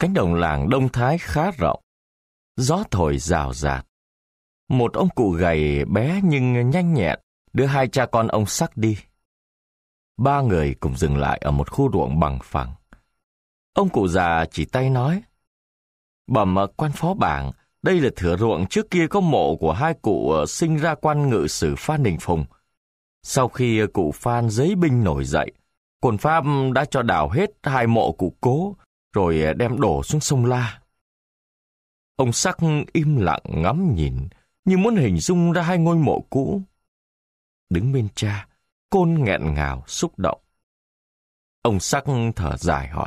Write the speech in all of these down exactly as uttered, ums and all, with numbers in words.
Cánh đồng làng Đông Thái khá rộng, gió thổi rào rạt. Một ông cụ gầy bé nhưng nhanh nhẹn đưa hai cha con ông Sắc đi. Ba người cùng dừng lại ở một khu ruộng bằng phẳng. Ông cụ già chỉ tay nói: "Bẩm quan phó bảng, đây là thửa ruộng trước kia có mộ của hai cụ sinh ra quan ngự sử Phan Đình Phùng. Sau khi cụ Phan giấy binh nổi dậy, quân Pháp đã cho đào hết hai mộ cụ cố, rồi đem đổ xuống sông La." Ông Sắc im lặng ngắm nhìn, như muốn hình dung ra hai ngôi mộ cũ. Đứng bên cha, Côn nghẹn ngào xúc động. Ông Sắc thở dài hỏi: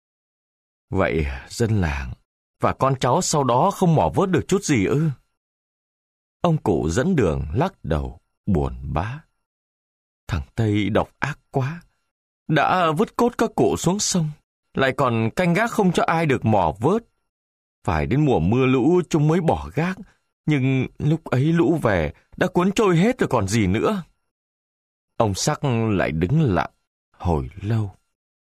"Vậy dân làng và con cháu sau đó không mò vớt được chút gì ư?" Ông cụ dẫn đường lắc đầu buồn bã: "Thằng Tây độc ác quá, đã vứt cốt các cụ xuống sông, lại còn canh gác không cho ai được mò vớt. Phải đến mùa mưa lũ chúng mới bỏ gác, nhưng lúc ấy lũ về đã cuốn trôi hết rồi còn gì nữa." Ông Sắc lại đứng lặng hồi lâu.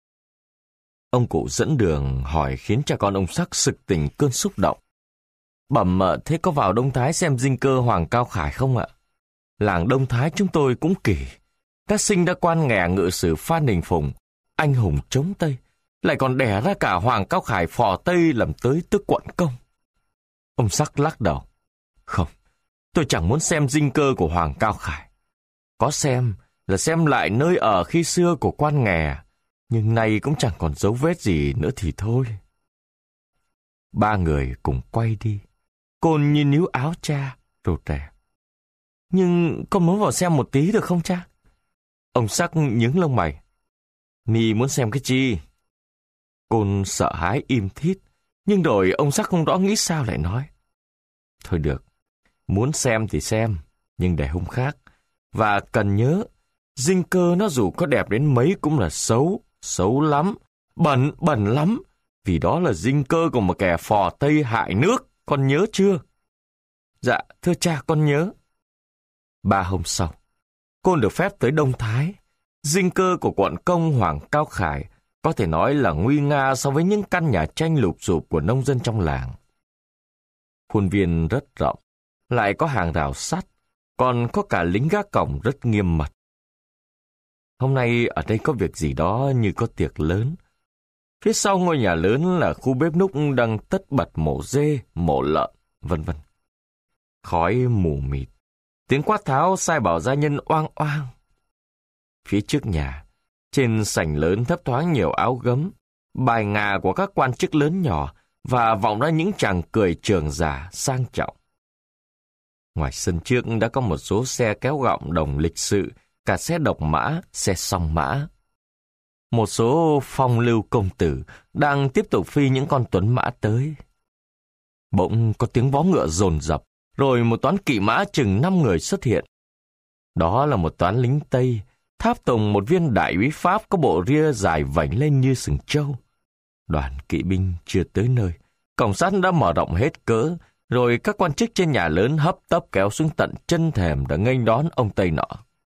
Ông cụ dẫn đường hỏi khiến cha con ông Sắc sực tỉnh cơn xúc động: "Bẩm, thế có vào Đông Thái xem dinh cơ Hoàng Cao Khải không ạ? Làng Đông Thái chúng tôi cũng kỳ, đã sinh ra quan nghè ngự sử Phan Đình Phùng, anh hùng chống Tây, lại còn đẻ ra cả Hoàng Cao Khải phò Tây làm tới tước quận công." Ông Sắc lắc đầu: "Không, tôi chẳng muốn xem dinh cơ của Hoàng Cao Khải. Có xem là xem lại nơi ở khi xưa của quan nghè, nhưng nay cũng chẳng còn dấu vết gì nữa thì thôi." Ba người cùng quay đi. Côn như níu áo cha, rụt rè: "Nhưng con muốn vào xem một tí được không cha?" Ông Sắc nhướng lông mày: "Mi muốn xem cái chi?" Côn sợ hãi im thít, nhưng rồi ông Sắc không rõ nghĩ sao lại nói: "Thôi được, muốn xem thì xem, nhưng để hôm khác. Và cần nhớ, dinh cơ nó dù có đẹp đến mấy cũng là xấu, xấu lắm, bẩn, bẩn lắm, vì đó là dinh cơ của một kẻ phò Tây hại nước, con nhớ chưa?" "Dạ, thưa cha, con nhớ." Ba hôm sau, Côn được phép tới Đông Thái. Dinh cơ của quận công Hoàng Cao Khải có thể nói là nguy nga so với những căn nhà tranh lụp xụp của nông dân trong làng. Khuôn viên rất rộng, lại có hàng rào sắt, còn có cả lính gác cổng rất nghiêm mật. Hôm nay ở đây có việc gì đó như có tiệc lớn. Phía sau ngôi nhà lớn là khu bếp núc đang tất bật mổ dê, mổ lợn, vân vân. Khói mù mịt, tiếng quát tháo sai bảo gia nhân oang oang. Phía trước nhà, trên sảnh lớn thấp thoáng nhiều áo gấm, bài ngà của các quan chức lớn nhỏ và vọng ra những chàng cười trường giả sang trọng. Ngoài sân trước đã có một số xe kéo gọng đồng lịch sự, cả xe độc mã, xe song mã. Một số phong lưu công tử đang tiếp tục phi những con tuấn mã tới. Bỗng có tiếng vó ngựa dồn dập, rồi một toán kỵ mã chừng năm người xuất hiện. Đó là một toán lính Tây, tháp tùng một viên đại úy Pháp có bộ ria dài vảnh lên như sừng trâu. Đoàn kỵ binh chưa tới nơi, cổng sắt đã mở rộng hết cỡ, rồi các quan chức trên nhà lớn hấp tấp kéo xuống tận chân thềm để nghênh đón ông Tây nọ.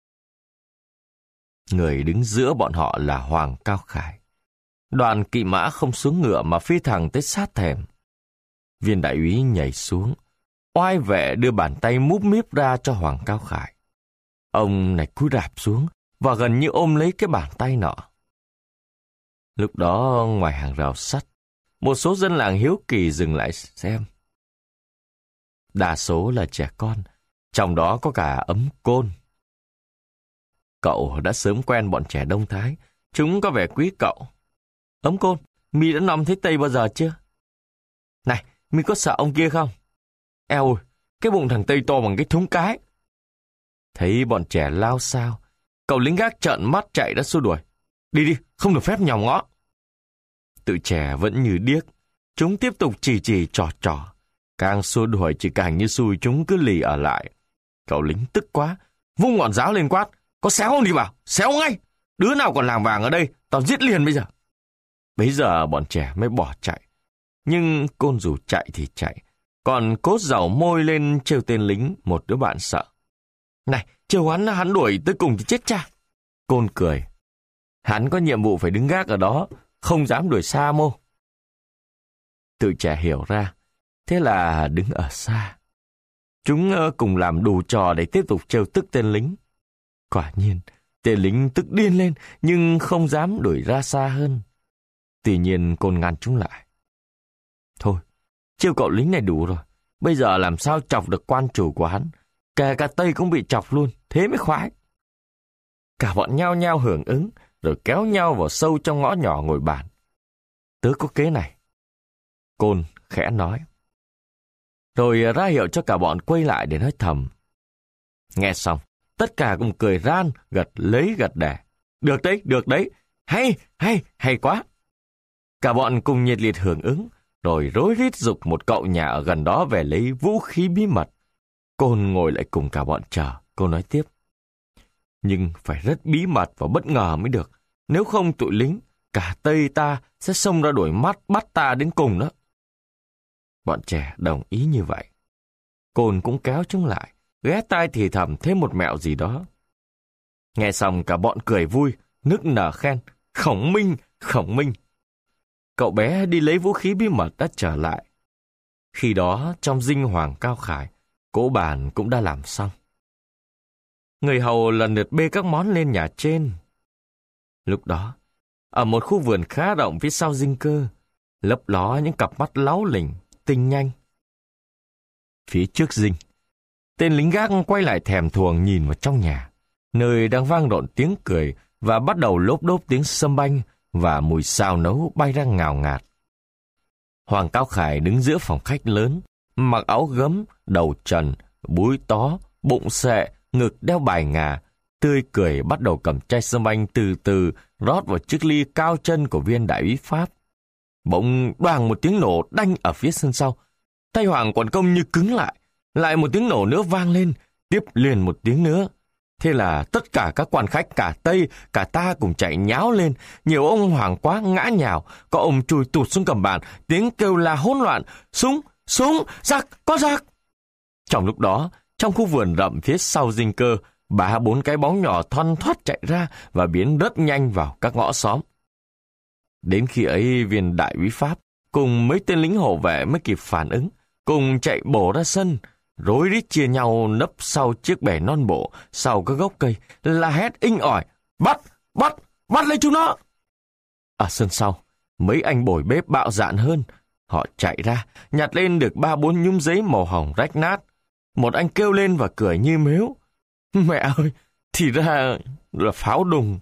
Người đứng giữa bọn họ là Hoàng Cao Khải. Đoàn kỵ mã không xuống ngựa mà phi thẳng tới sát thềm. Viên đại úy nhảy xuống, oai vệ đưa bàn tay múp míp ra cho Hoàng Cao Khải. Ông này cúi rạp xuống và gần như ôm lấy cái bàn tay nọ. Lúc đó ngoài hàng rào sắt, một số dân làng hiếu kỳ dừng lại xem. Đa số là trẻ con, trong đó có cả Ấm Côn. Cậu đã sớm quen bọn trẻ Đông Thái, chúng có vẻ quý cậu. "Ấm Côn, mi đã nom thấy Tây bao giờ chưa?" "Này, mi có sợ ông kia không?" "Eo ơi, cái bụng thằng Tây to bằng cái thúng cái." Thấy bọn trẻ lao xao, cậu lính gác trợn mắt chạy đã xua đuổi. "Đi đi, không được phép nhòm ngó." Tụi trẻ vẫn như điếc, chúng tiếp tục chỉ chỉ trò trò. Càng xua đuổi chỉ càng như xui chúng cứ lì ở lại. Cậu lính tức quá, vung ngọn giáo lên quát: "Có xéo không thì bảo, xéo ngay! Đứa nào còn làng vàng ở đây, tao giết liền bây giờ." Bấy giờ bọn trẻ mới bỏ chạy. Nhưng Côn dù chạy thì chạy, còn cố dầu môi lên trêu tên lính, một đứa bạn sợ. "Này, trêu hắn, hắn đuổi tới cùng thì chết cha." Côn cười: "Hắn có nhiệm vụ phải đứng gác ở đó, không dám đuổi xa mô." Tụi trẻ hiểu ra, thế là đứng ở xa. Chúng cùng làm đủ trò để tiếp tục trêu tức tên lính. Quả nhiên, tên lính tức điên lên nhưng không dám đuổi ra xa hơn. Tuy nhiên Côn ngăn chúng lại. Thôi, trêu cậu lính này đủ rồi. Bây giờ làm sao chọc được quan chủ của hắn. Kể cả Tây cũng bị chọc luôn, thế mới khoái. Cả bọn nhao nhao hưởng ứng, rồi kéo nhau vào sâu trong ngõ nhỏ ngồi bàn. Tớ có kế này. Côn khẽ nói. Rồi ra hiệu cho cả bọn quay lại để nói thầm. Nghe xong, tất cả cùng cười ran, gật lấy gật đẻ. Được đấy, được đấy, hay, hay, hay quá. Cả bọn cùng nhiệt liệt hưởng ứng, rồi rối rít giục một cậu nhà ở gần đó về lấy vũ khí bí mật. Côn ngồi lại cùng cả bọn chờ, cô nói tiếp. Nhưng phải rất bí mật và bất ngờ mới được. Nếu không tụi lính, cả Tây ta sẽ xông ra đuổi mắt bắt ta đến cùng đó. Bọn trẻ đồng ý như vậy. Côn cũng kéo chúng lại, ghé tai thì thầm thêm một mẹo gì đó. Nghe xong cả bọn cười vui, nức nở khen. Khổng minh, khổng minh. Cậu bé đi lấy vũ khí bí mật đã trở lại. Khi đó trong dinh Hoàng Cao Khải, cỗ bàn cũng đã làm xong. Người hầu lần lượt bê các món lên nhà trên. Lúc đó, ở một khu vườn khá rộng phía sau dinh Cơ, lấp ló những cặp mắt láu lỉnh, tinh nhanh. Phía trước dinh, tên lính gác quay lại thèm thuồng nhìn vào trong nhà, nơi đang vang rộn tiếng cười và bắt đầu lốp đốp tiếng sâm banh và mùi xào nấu bay ra ngào ngạt. Hoàng Cao Khải đứng giữa phòng khách lớn, mặc áo gấm, đầu trần, búi tó, bụng xệ, ngực đeo bài ngà, tươi cười bắt đầu cầm chai sâm banh từ từ rót vào chiếc ly cao chân của viên đại úy Pháp. Bỗng đoàng một tiếng nổ đanh ở phía sân sau. Tay Hoàng quận công như cứng lại. Lại một tiếng nổ nữa vang lên, tiếp liền một tiếng nữa. Thế là tất cả các quan khách cả Tây, cả ta cùng chạy nháo lên. Nhiều ông hoảng quá ngã nhào, có ông chùi tụt xuống cầm bàn, tiếng kêu la hỗn loạn. Súng, súng, giặc, có giặc. Trong lúc đó, trong khu vườn rậm phía sau dinh Cơ, ba bốn cái bóng nhỏ thoăn thoắt chạy ra và biến rất nhanh vào các ngõ xóm. Đến khi ấy viên đại úy Pháp cùng mấy tên lính hộ vệ mới kịp phản ứng, cùng chạy bổ ra sân, rối rít chia nhau nấp sau chiếc bè non bộ, sau các gốc cây, la hét inh ỏi, bắt, bắt, bắt lấy chúng nó. Ở sân sau, mấy anh bồi bếp bạo dạn hơn, họ chạy ra, nhặt lên được ba bốn nhúm giấy màu hồng rách nát. Một anh kêu lên và cười như mếu. Mẹ ơi, thì ra là pháo đùng.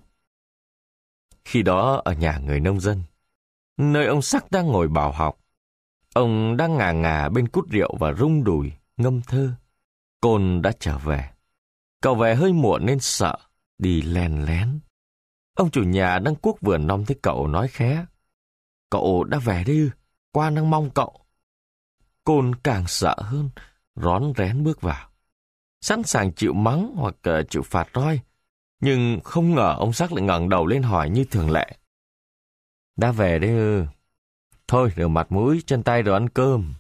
Khi đó ở nhà người nông dân, nơi ông Sắc đang ngồi bảo học, ông đang ngà ngà bên cút rượu và rung đùi, ngâm thơ. Côn đã trở về. Cậu về hơi muộn nên sợ, đi len lén. Ông chủ nhà đang cuốc vườn non thấy cậu nói khẽ. Cậu đã về đi, quan đang mong cậu. Côn càng sợ hơn, rón rén bước vào. Sẵn sàng chịu mắng hoặc uh, chịu phạt roi. Nhưng không ngờ ông Sắc lại ngẩng đầu lên hỏi như thường lệ. Đã về đấy ư? Thôi rửa mặt mũi, chân tay rồi ăn cơm.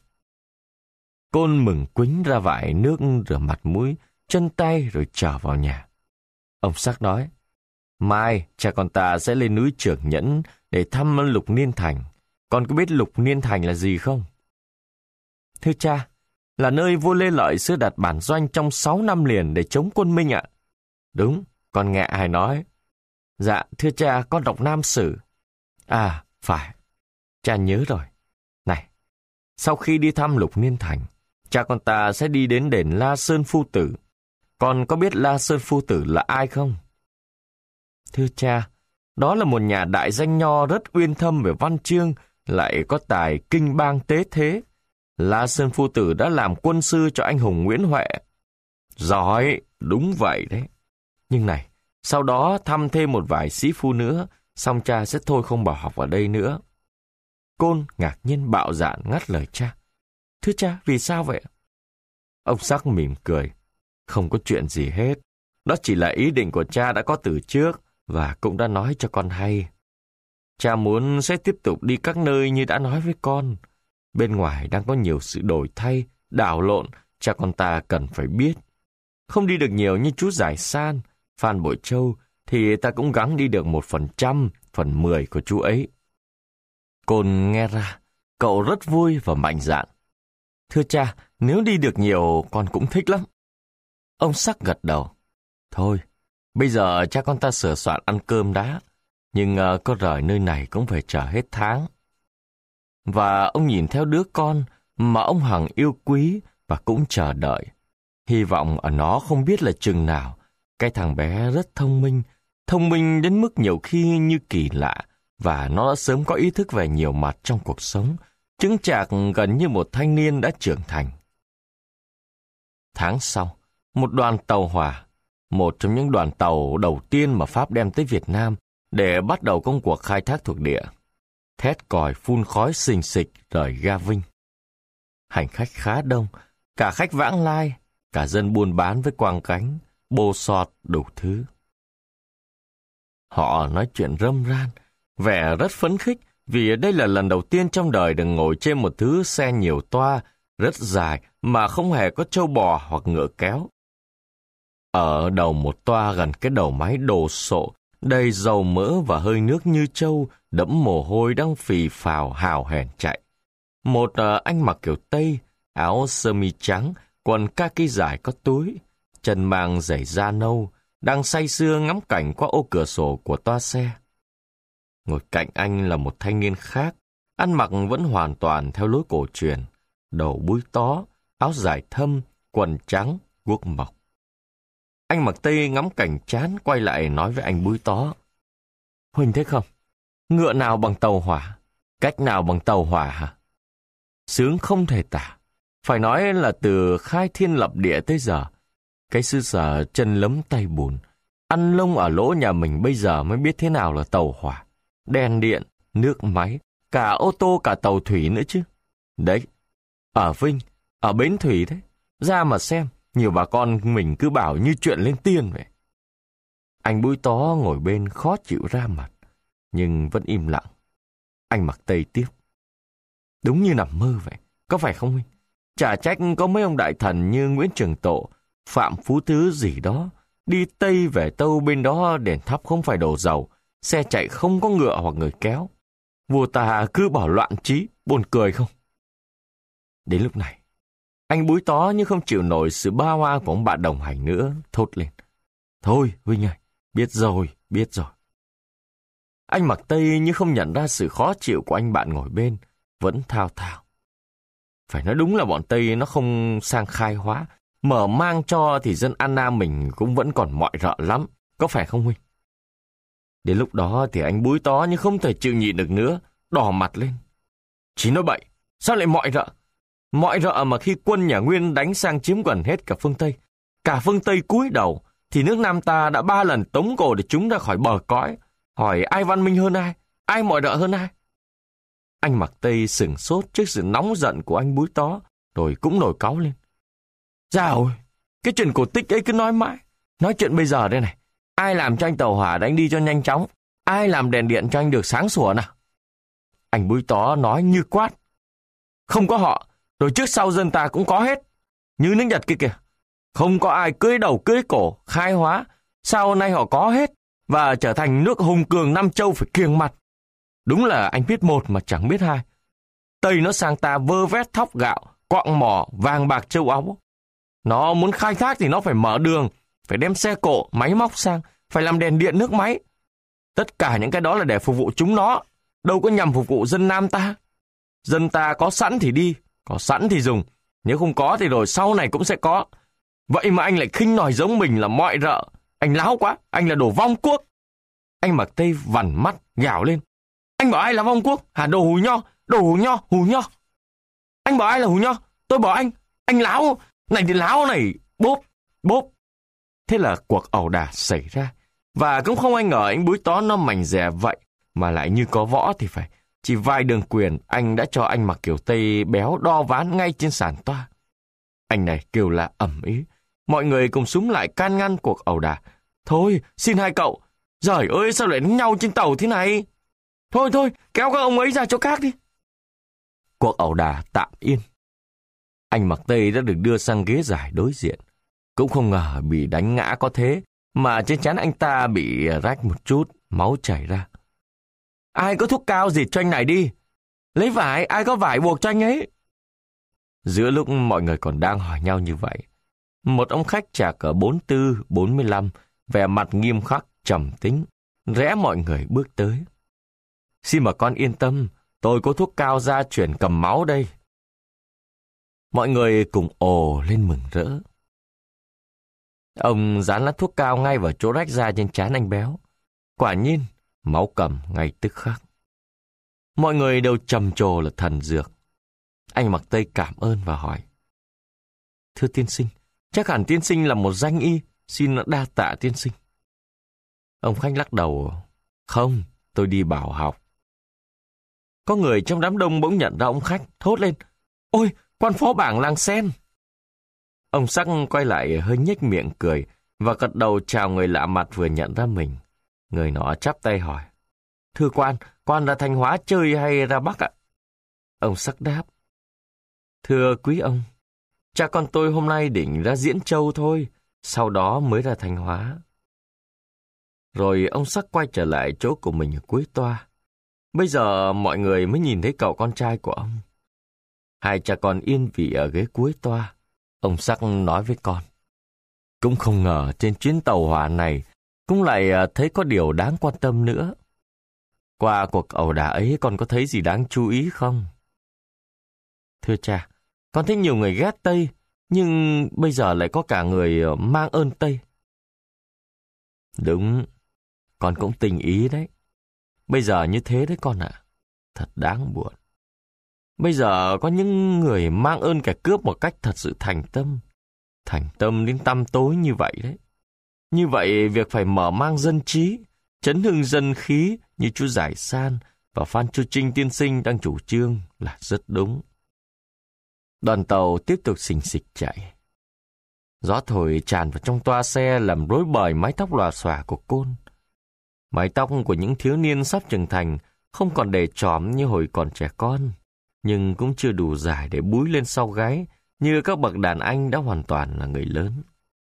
Côn mừng quính ra vải nước rửa mặt mũi, chân tay rồi trở vào nhà. Ông Sắc nói, mai cha con ta sẽ lên núi Trưởng Nhẫn để thăm Lục Niên Thành. Con có biết Lục Niên Thành là gì không? Thưa cha, là nơi vua Lê Lợi xưa đặt bản doanh trong sáu năm liền để chống quân Minh ạ. Đúng, con nghe ai nói? Dạ, thưa cha, con đọc Nam Sử. À, phải, cha nhớ rồi. Này, sau khi đi thăm Lục Niên Thành, cha con ta sẽ đi đến đền La Sơn Phu Tử. Con có biết La Sơn Phu Tử là ai không? Thưa cha, đó là một nhà đại danh nho rất uyên thâm về văn chương, lại có tài kinh bang tế thế. La Sơn Phu Tử đã làm quân sư cho anh hùng Nguyễn Huệ. Giỏi, đúng vậy đấy. Nhưng này, sau đó thăm thêm một vài sĩ phu nữa, xong cha sẽ thôi không bảo học ở đây nữa. Côn ngạc nhiên bạo dạn ngắt lời cha. Thưa cha, vì sao vậy? Ông Sắc mỉm cười. Không có chuyện gì hết. Đó chỉ là ý định của cha đã có từ trước và cũng đã nói cho con hay. Cha muốn sẽ tiếp tục đi các nơi như đã nói với con. Bên ngoài đang có nhiều sự đổi thay, đảo lộn, cha con ta cần phải biết. Không đi được nhiều như chú Giải San, Phan Bội Châu, thì ta cũng gắng đi được một phần trăm, phần mười của chú ấy. Côn nghe ra, cậu rất vui và mạnh dạn. Thưa cha, nếu đi được nhiều con cũng thích lắm. Ông Sắc gật đầu. Thôi, bây giờ cha con ta sửa soạn ăn cơm đã, nhưng uh, có rời nơi này cũng phải chờ hết tháng. Và ông nhìn theo đứa con mà ông hằng yêu quý và cũng chờ đợi. Hy vọng ở nó không biết là chừng nào. Cái thằng bé rất thông minh, thông minh đến mức nhiều khi như kỳ lạ, và nó đã sớm có ý thức về nhiều mặt trong cuộc sống, chững chạc gần như một thanh niên đã trưởng thành. Tháng sau, một đoàn tàu hỏa, một trong những đoàn tàu đầu tiên mà Pháp đem tới Việt Nam để bắt đầu công cuộc khai thác thuộc địa, thét còi phun khói xình xịch rời ga Vinh. Hành khách khá đông, cả khách vãng lai, cả dân buôn bán với quang cánh, bô sọt đủ thứ. Họ nói chuyện râm ran, vẻ rất phấn khích vì đây là lần đầu tiên trong đời được ngồi trên một thứ xe nhiều toa, rất dài mà không hề có trâu bò hoặc ngựa kéo. Ở đầu một toa gần cái đầu máy đồ sộ, đầy dầu mỡ và hơi nước như trâu, đẫm mồ hôi đang phì phào hào hèn chạy. Một uh, anh mặc kiểu Tây, áo sơ mi trắng, quần kaki dài có túi, chân mang giày da nâu, đang say sưa ngắm cảnh qua ô cửa sổ của toa xe. Ngồi cạnh anh là một thanh niên khác, ăn mặc vẫn hoàn toàn theo lối cổ truyền, đầu búi tó, áo dài thâm, quần trắng, guốc mộc. Anh mặc Tây ngắm cảnh chán quay lại nói với anh búi tó. Huỳnh thấy không? Ngựa nào bằng tàu hỏa? Cách nào bằng tàu hỏa hả? Sướng không thể tả. Phải nói là từ khai thiên lập địa tới giờ, cái xứ sở chân lấm tay bùn, ăn lông ở lỗ nhà mình bây giờ mới biết thế nào là tàu hỏa, đèn điện, nước máy, cả ô tô cả tàu thủy nữa chứ. Đấy, ở Vinh, ở bến thủy đấy, ra mà xem, nhiều bà con mình cứ bảo như chuyện lên tiên vậy. Anh búi tó ngồi bên khó chịu ra mặt, nhưng vẫn im lặng. Anh mặc Tây tiếp. Đúng như nằm mơ vậy, có phải không huynh? Chả trách có mấy ông đại thần như Nguyễn Trường Tộ, Phạm Phú Thứ gì đó, đi Tây về Tâu bên đó đèn thắp không phải đổ dầu, xe chạy không có ngựa hoặc người kéo. Vua ta cứ bảo loạn trí, buồn cười không? Đến lúc này, anh búi tó như không chịu nổi sự ba hoa của ông bạn đồng hành nữa, thốt lên. Thôi, huynh ơi, biết rồi, biết rồi. Anh mặc Tây như không nhận ra sự khó chịu của anh bạn ngồi bên, vẫn thao thao. Phải nói đúng là bọn Tây nó không sang khai hóa, mở mang cho thì dân An Nam mình cũng vẫn còn mọi rợ lắm, có phải không huynh? Đến lúc đó thì anh búi tó như không thể chịu nhịn được nữa, đỏ mặt lên. Chỉ nói bậy, sao lại mọi rợ? Mọi rợ mà khi quân nhà Nguyên đánh sang chiếm gần hết cả phương Tây, cả phương Tây cúi đầu, thì nước Nam ta đã ba lần tống cổ để chúng ra khỏi bờ cõi. Hỏi ai văn minh hơn ai? Ai mọi rợ hơn ai? Anh mặc Tây sửng sốt trước sự nóng giận của anh búi tó, rồi cũng nổi cáu lên. Dào ôi, cái chuyện cổ tích ấy cứ nói mãi. Nói chuyện bây giờ đây này, ai làm cho anh tàu hỏa đánh đi cho nhanh chóng? Ai làm đèn điện cho anh được sáng sủa nào? Anh búi tó nói như quát. Không có họ, rồi trước sau dân ta cũng có hết. Như nước Nhật kia kìa. Không có ai cưỡi đầu cưỡi cổ, khai hóa. Sau nay họ có hết, và trở thành nước hùng cường Nam Châu phải kiêng mặt. Đúng là anh biết một mà chẳng biết hai. Tây nó sang ta vơ vét thóc gạo, quặng mỏ, vàng bạc châu áo. Nó muốn khai thác thì nó phải mở đường, phải đem xe cộ, máy móc sang, phải làm đèn điện nước máy. Tất cả những cái đó là để phục vụ chúng nó, đâu có nhằm phục vụ dân Nam ta. Dân ta có sẵn thì đi, có sẵn thì dùng, nếu không có thì rồi sau này cũng sẽ có. Vậy mà anh lại khinh nòi giống mình là mọi rợ. Anh láo quá, anh là đồ vong quốc. Anh mặc Tây vằn mắt, gào lên. Anh bảo ai là vong quốc? Hả, đồ hù nho, đồ hù nho, hù nho. Anh bảo ai là hù nho? Tôi bảo anh, anh láo, này thì láo này, bốp, bốp. Thế là cuộc ẩu đả xảy ra. Và cũng không ai ngờ anh búi tó nó mảnh dẻ vậy, mà lại như có võ thì phải. Chỉ vài đường quyền, anh đã cho anh mặc kiểu Tây béo đo ván ngay trên sàn toa. Anh này kêu là ầm ĩ. Mọi người cùng súng lại can ngăn cuộc ẩu đả. Thôi, xin hai cậu. Giời ơi, sao lại đánh nhau trên tàu thế này? Thôi thôi, kéo các ông ấy ra chỗ khác đi. Cuộc ẩu đả tạm yên. Anh mặc Tây đã được đưa sang ghế giải đối diện. Cũng không ngờ bị đánh ngã có thế, mà trên trán anh ta bị rách một chút, máu chảy ra. Ai có thuốc cao gì cho anh này đi. Lấy vải, ai có vải buộc cho anh ấy? Giữa lúc mọi người còn đang hỏi nhau như vậy, một ông khách trạc cỡ bốn tư, bốn mươi lăm, vẻ mặt nghiêm khắc, trầm tính, rẽ mọi người bước tới. Xin mà con yên tâm, tôi có thuốc cao gia truyền cầm máu đây. Mọi người cùng ồ lên mừng rỡ. Ông dán lá thuốc cao ngay vào chỗ rách da trên trán anh Béo. Quả nhiên, máu cầm ngay tức khắc. Mọi người đều trầm trồ là thần dược. Anh Mặc Tây cảm ơn và hỏi. Thưa tiên sinh, chắc hẳn tiên sinh là một danh y, xin đa tạ tiên sinh. Ông khách lắc đầu. Không, tôi đi bảo học. Có người trong đám đông bỗng nhận ra ông khách, thốt lên. Ôi, quan phó bảng làng Sen. Ông Sắc quay lại hơi nhếch miệng cười và gật đầu chào người lạ mặt vừa nhận ra mình. Người nọ chắp tay hỏi. Thưa quan, quan ra Thanh Hóa chơi hay ra Bắc ạ? Ông Sắc đáp. Thưa quý ông, cha con tôi hôm nay định ra Diễn Châu thôi, sau đó mới ra Thanh Hóa. Rồi ông Sắc quay trở lại chỗ của mình ở cuối toa. Bây giờ mọi người mới nhìn thấy cậu con trai của ông. Hai cha con yên vị ở ghế cuối toa. Ông Sắc nói với con. Cũng không ngờ trên chuyến tàu hỏa này cũng lại thấy có điều đáng quan tâm nữa. Qua cuộc ẩu đả ấy con có thấy gì đáng chú ý không? Thưa cha, con thấy nhiều người ghét Tây, nhưng bây giờ lại có cả người mang ơn Tây. Đúng, con cũng tình ý đấy. Bây giờ như thế đấy con ạ. Thật đáng buồn. Bây giờ có những người mang ơn kẻ cướp một cách thật sự thành tâm. Thành tâm đến tăm tối như vậy đấy. Như vậy việc phải mở mang dân trí, chấn hưng dân khí như chú Giải San và Phan Chu Trinh tiên sinh đang chủ trương là rất đúng. Đoàn tàu tiếp tục xình xịch chạy. Gió thổi tràn vào trong toa xe làm rối bời mái tóc lòa xòa của Côn. Mái tóc của những thiếu niên sắp trưởng thành không còn để chỏm như hồi còn trẻ con, nhưng cũng chưa đủ dài để búi lên sau gáy như các bậc đàn anh đã hoàn toàn là người lớn.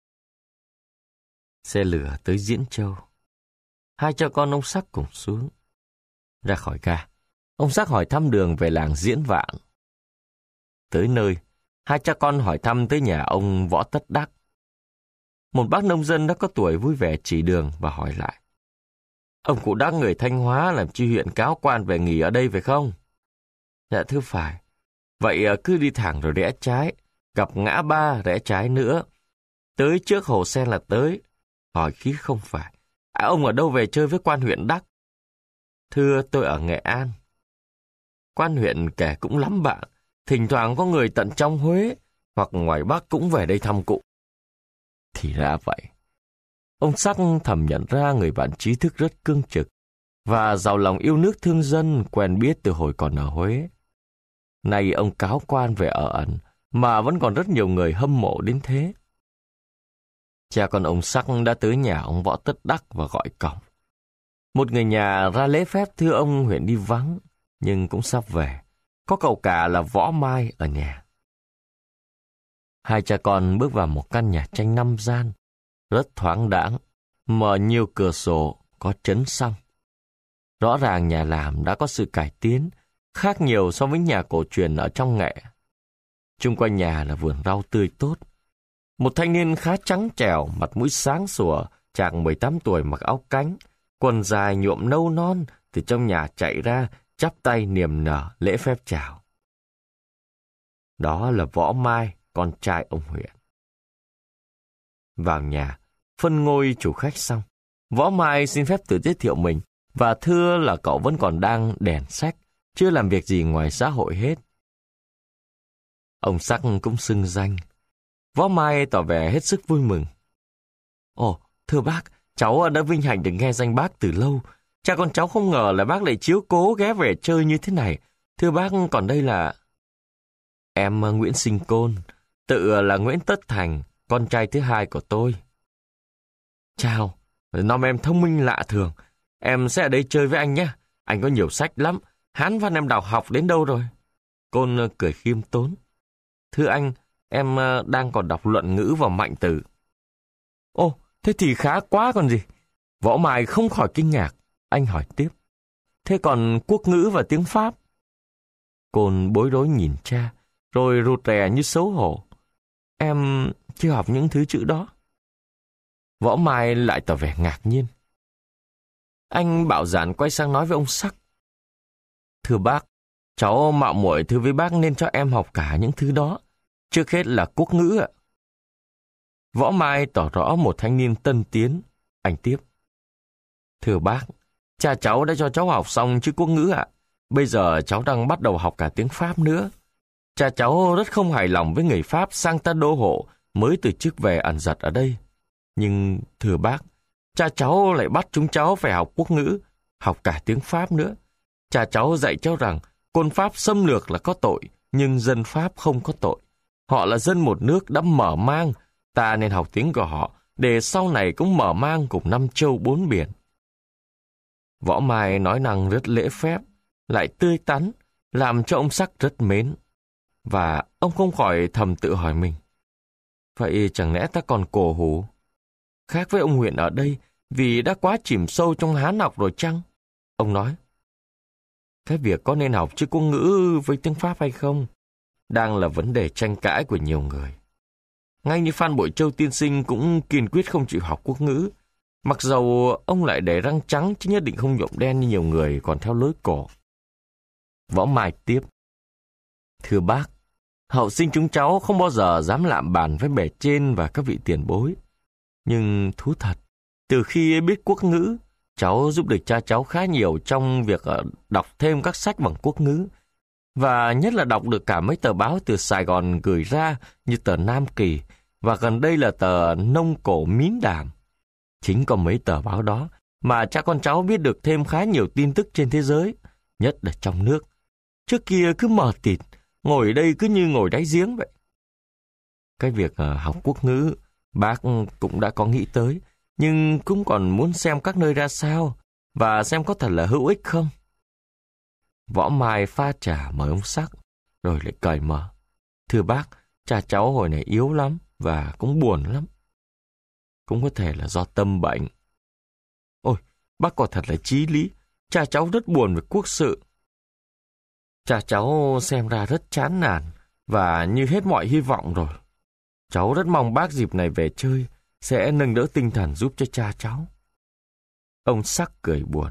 Xe lửa tới Diễn Châu. Hai cha con ông Sắc cùng xuống. Ra khỏi ga, ông Sắc hỏi thăm đường về làng Diễn Vạn. Tới nơi, hai cha con hỏi thăm tới nhà ông Võ Tất Đắc. Một bác nông dân đã có tuổi vui vẻ chỉ đường và hỏi lại. Ông cụ Đắc người Thanh Hóa làm chi huyện cáo quan về nghỉ ở đây phải không? Dạ thưa phải. Vậy cứ đi thẳng rồi rẽ trái, gặp ngã ba rẽ trái nữa. Tới trước Hồ Sen là tới. Hỏi khí không phải. À, ông ở đâu về chơi với quan huyện Đắc? Thưa tôi ở Nghệ An. Quan huyện kẻ cũng lắm bạn. Thỉnh thoảng có người tận trong Huế hoặc ngoài Bắc cũng về đây thăm cụ. Thì ra vậy. Ông Sắc thầm nhận ra người bạn trí thức rất cương trực và giàu lòng yêu nước thương dân quen biết từ hồi còn ở Huế. Nay ông cáo quan về ở ẩn mà vẫn còn rất nhiều người hâm mộ đến thế. Cha con ông Sắc đã tới nhà ông Võ Tất Đắc và gọi cổng. Một người nhà ra lễ phép thưa ông huyện đi vắng, nhưng cũng sắp về. Có cậu cả là Võ Mai ở nhà. Hai cha con bước vào một căn nhà tranh năm gian, rất thoáng đãng, mở nhiều cửa sổ, có chấn song. Rõ ràng nhà làm đã có sự cải tiến, khác nhiều so với nhà cổ truyền ở trong Nghệ. Chung quanh nhà là vườn rau tươi tốt. Một thanh niên khá trắng trẻo, mặt mũi sáng sủa, chạc mười tám tuổi mặc áo cánh, quần dài nhuộm nâu non, từ trong nhà chạy ra, chắp tay niềm nở lễ phép chào. Đó là Võ Mai, con trai ông huyện. Vào nhà, phân ngôi chủ khách xong, Võ Mai xin phép tự giới thiệu mình và thưa là cậu vẫn còn đang đèn sách, chưa làm việc gì ngoài xã hội hết. Ông Sắc cũng xưng danh. Võ Mai tỏ vẻ hết sức vui mừng. Ồ, thưa bác, cháu đã vinh hạnh được nghe danh bác từ lâu. Cha con cháu không ngờ là bác lại chiếu cố ghé về chơi như thế này. Thưa bác, còn đây là... Em Nguyễn Sinh Côn, tự là Nguyễn Tất Thành, con trai thứ hai của tôi. Chào, nom em thông minh lạ thường. Em sẽ ở đây chơi với anh nhé. Anh có nhiều sách lắm. Hán văn em đọc học đến đâu rồi? Côn cười khiêm tốn. Thưa anh, em đang còn đọc luận ngữ và mạnh từ. Ồ, thế thì khá quá còn gì. Võ Mai không khỏi kinh ngạc. Anh hỏi tiếp. Thế còn quốc ngữ và tiếng Pháp? Côn bối rối nhìn cha, rồi rụt rè như xấu hổ. Em chưa học những thứ chữ đó. Võ Mai lại tỏ vẻ ngạc nhiên. Anh bạo dạn quay sang nói với ông Sắc. Thưa bác, cháu mạo muội thưa với bác nên cho em học cả những thứ đó. Trước hết là quốc ngữ ạ. Võ Mai tỏ rõ một thanh niên tân tiến. Anh tiếp. Thưa bác, cha cháu đã cho cháu học xong chữ quốc ngữ ạ. Bây giờ cháu đang bắt đầu học cả tiếng Pháp nữa. Cha cháu rất không hài lòng với người Pháp sang ta đô hộ mới từ chức về ẩn giật ở đây. Nhưng thưa bác, cha cháu lại bắt chúng cháu phải học quốc ngữ, học cả tiếng Pháp nữa. Cha cháu dạy cháu rằng quân Pháp xâm lược là có tội, nhưng dân Pháp không có tội. Họ là dân một nước đã mở mang, ta nên học tiếng của họ, để sau này cũng mở mang cùng năm châu bốn biển. Võ Mai nói năng rất lễ phép, lại tươi tắn, làm cho ông Sắc rất mến. Và ông không khỏi thầm tự hỏi mình. Vậy chẳng lẽ ta còn cổ hủ? Khác với ông huyện ở đây, vì đã quá chìm sâu trong Hán học rồi chăng? Ông nói. Cái việc có nên học chữ quốc ngữ với tiếng Pháp hay không, đang là vấn đề tranh cãi của nhiều người. Ngay như Phan Bội Châu tiên sinh cũng kiên quyết không chịu học quốc ngữ, mặc dầu ông lại để răng trắng chứ nhất định không nhuộm đen như nhiều người còn theo lối cổ. Võ Mai tiếp. Thưa bác, hậu sinh chúng cháu không bao giờ dám lạm bàn với bề trên và các vị tiền bối. Nhưng thú thật, từ khi biết quốc ngữ, cháu giúp được cha cháu khá nhiều trong việc đọc thêm các sách bằng quốc ngữ, và nhất là đọc được cả mấy tờ báo từ Sài Gòn gửi ra như tờ Nam Kỳ, và gần đây là tờ Nông Cổ Mín Đàm. Chính có mấy tờ báo đó mà cha con cháu biết được thêm khá nhiều tin tức trên thế giới, nhất là trong nước. Trước kia cứ mờ tịt, ngồi ở đây cứ như ngồi đáy giếng vậy. Cái việc uh, học quốc ngữ, bác cũng đã có nghĩ tới, nhưng cũng còn muốn xem các nơi ra sao, và xem có thật là hữu ích không. Võ Mai pha trà mời ông Sắc, rồi lại cởi mở. Thưa bác, cha cháu hồi này yếu lắm, và cũng buồn lắm. Cũng có thể là do tâm bệnh. Ôi, bác có thật là chí lý, cha cháu rất buồn về quốc sự. Cha cháu xem ra rất chán nản, và như hết mọi hy vọng rồi. Cháu rất mong bác dịp này về chơi, sẽ nâng đỡ tinh thần giúp cho cha cháu. Ông Sắc cười buồn.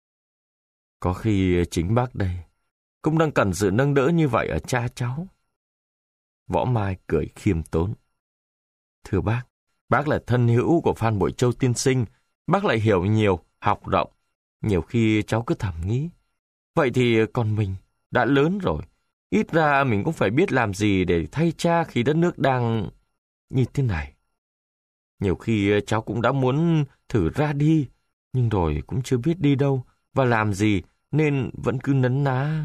Có khi chính bác đây cũng đang cần sự nâng đỡ như vậy ở cha cháu. Võ Mai cười khiêm tốn. Thưa bác, bác là thân hữu của Phan Bội Châu tiên sinh, bác lại hiểu nhiều, học rộng. Nhiều khi cháu cứ thầm nghĩ, vậy thì còn mình đã lớn rồi, ít ra mình cũng phải biết làm gì để thay cha khi đất nước đang như thế này. Nhiều khi cháu cũng đã muốn thử ra đi, nhưng rồi cũng chưa biết đi đâu và làm gì, nên vẫn cứ nấn ná.